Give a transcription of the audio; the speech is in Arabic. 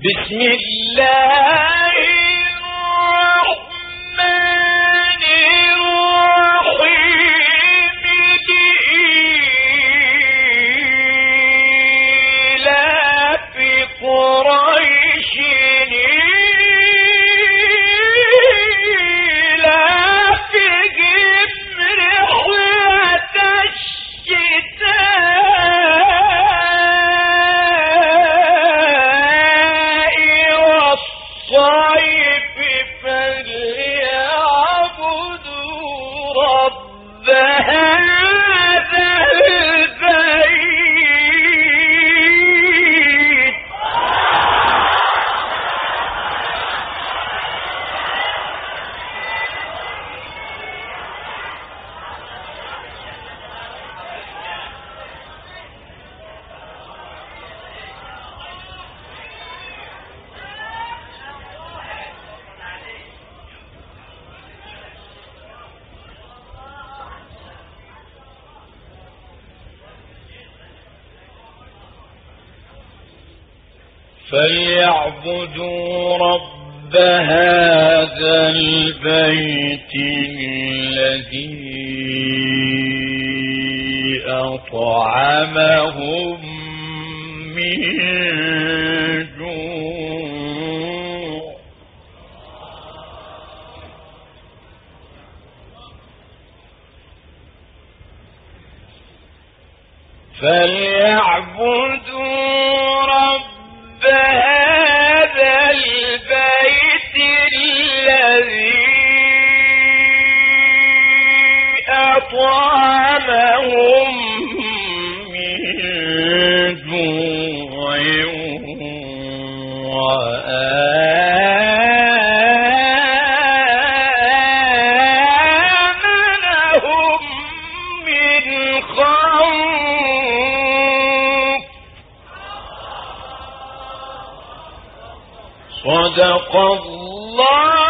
بسم الله الرحمن الرحيم لإيلاف قريش إيلافهم رحلة الصيف فليعبدوا رب هذا البيت. فليعبدوا رب هذا البيت الذي أطعمهم من جوع. فليعبدوا رب هذا البيت الذي أطعمهم من جوع وآمنهم من خوف. صدق الله